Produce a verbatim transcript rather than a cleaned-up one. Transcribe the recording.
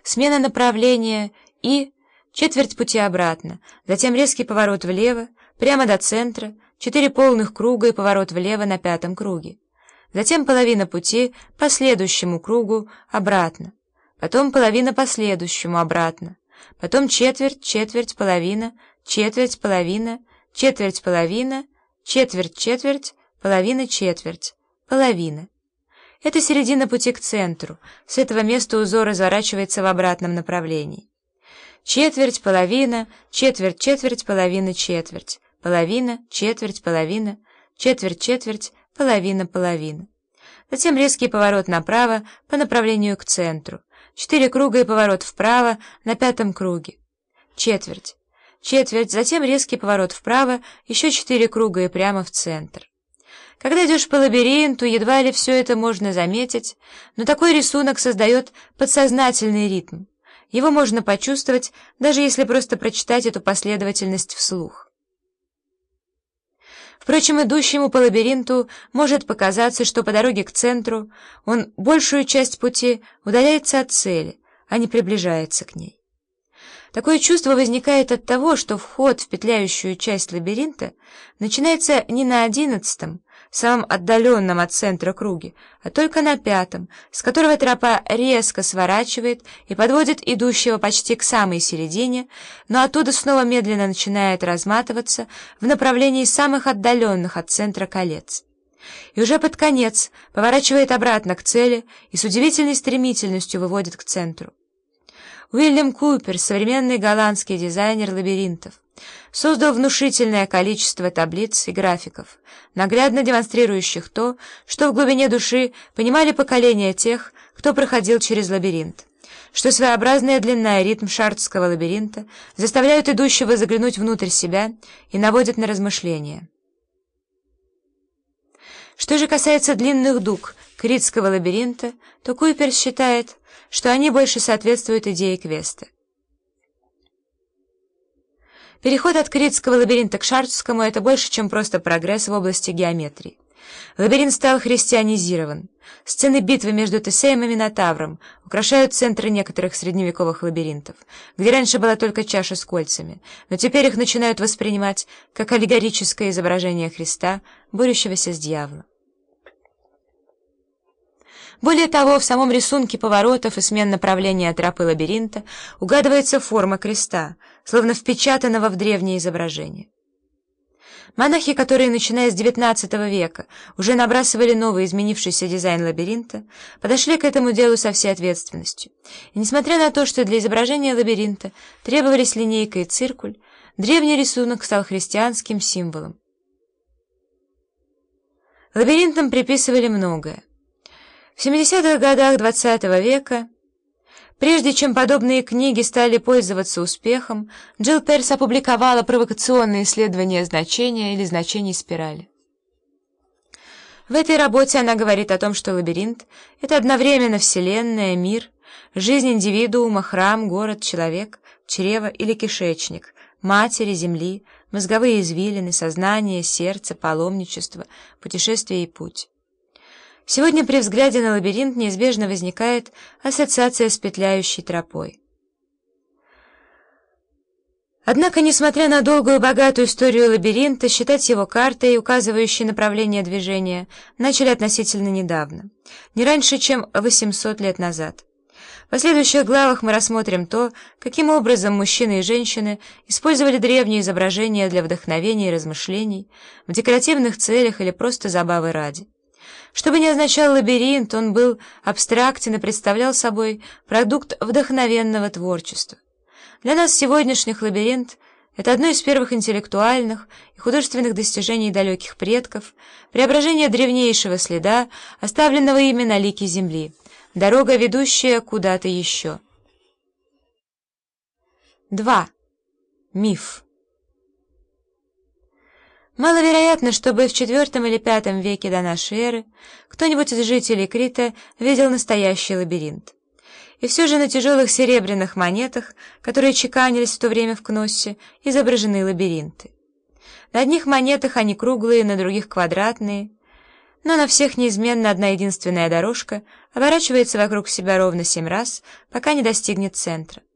смена направления и четверть пути обратно, затем резкий поворот влево, прямо до центра, четыре полных круга и поворот влево на пятом круге. Затем половина пути по следующему кругу обратно, потом половина по следующему обратно, потом четверть, четверть, половина, четверть, половина, четверть, половина, четверть, четверть, половина, четверть, половина. Это середина пути к центру. С этого места узор разворачивается в обратном направлении. Четверть, половина, четверть, четверть, половина, четверть, половина, четверть, половина, четверть, четверть, половина, половина. Затем резкий поворот направо по направлению к центру. Четыре круга и поворот вправо на пятом круге. Четверть, четверть, затем резкий поворот вправо, еще четыре круга и прямо в центр. Когда идешь по лабиринту, едва ли все это можно заметить, но такой рисунок создает подсознательный ритм. Его можно почувствовать, даже если просто прочитать эту последовательность вслух. Впрочем, идущему по лабиринту может показаться, что по дороге к центру он большую часть пути удаляется от цели, а не приближается к ней. Такое чувство возникает от того, что вход в петляющую часть лабиринта начинается не на одиннадцатом, самом отдаленном от центра круге, а только на пятом, с которого тропа резко сворачивает и подводит идущего почти к самой середине, но оттуда снова медленно начинает разматываться в направлении самых отдаленных от центра колец. И уже под конец поворачивает обратно к цели и с удивительной стремительностью выводит к центру. Уильям Купер, современный голландский дизайнер лабиринтов, создал внушительное количество таблиц и графиков, наглядно демонстрирующих то, что в глубине души понимали поколения тех, кто проходил через лабиринт, что своеобразная длина и ритм шартрского лабиринта заставляют идущего заглянуть внутрь себя и наводят на размышления. Что же касается длинных дуг критского лабиринта, то Купер считает, что они больше соответствуют идее квеста. Переход от критского лабиринта к шартрскому — это больше, чем просто прогресс в области геометрии. Лабиринт стал христианизирован. Сцены битвы между Тесеем и Минотавром украшают центры некоторых средневековых лабиринтов, где раньше была только чаша с кольцами, но теперь их начинают воспринимать как аллегорическое изображение Христа, борющегося с дьяволом. Более того, в самом рисунке поворотов и смен направления тропы лабиринта угадывается форма креста, словно впечатанного в древнее изображение. Монахи, которые, начиная с девятнадцатого века, уже набрасывали новый изменившийся дизайн лабиринта, подошли к этому делу со всей ответственностью. И несмотря на то, что для изображения лабиринта требовались линейка и циркуль, древний рисунок стал христианским символом. Лабиринтам приписывали многое. В семидесятых годах двадцатого века, прежде чем подобные книги стали пользоваться успехом, Джилл Перс опубликовала провокационные исследования значения или значений спирали. В этой работе она говорит о том, что лабиринт — это одновременно вселенная, мир, жизнь индивидуума, храм, город, человек, чрево или кишечник, матери, земли, мозговые извилины, сознание, сердце, паломничество, путешествие и путь. Сегодня при взгляде на лабиринт неизбежно возникает ассоциация с петляющей тропой. Однако, несмотря на долгую богатую историю лабиринта, считать его картой, указывающей направление движения, начали относительно недавно, не раньше, чем восемьсот лет назад. В последующих главах мы рассмотрим то, каким образом мужчины и женщины использовали древние изображения для вдохновения и размышлений, в декоративных целях или просто забавы ради. Что бы ни означал лабиринт, он был абстрактен и представлял собой продукт вдохновенного творчества. Для нас сегодняшних лабиринт — это одно из первых интеллектуальных и художественных достижений далеких предков, преображение древнейшего следа, оставленного ими на лике земли, дорога, ведущая куда-то еще. два. Миф. Маловероятно, чтобы в четвёртом или пятом веке до нашей эры кто-нибудь из жителей Крита видел настоящий лабиринт. И все же на тяжелых серебряных монетах, которые чеканились в то время в Кноссе, изображены лабиринты. На одних монетах они круглые, на других квадратные. но на всех неизменно одна единственная дорожка оборачивается вокруг себя ровно семь раз, пока не достигнет центра.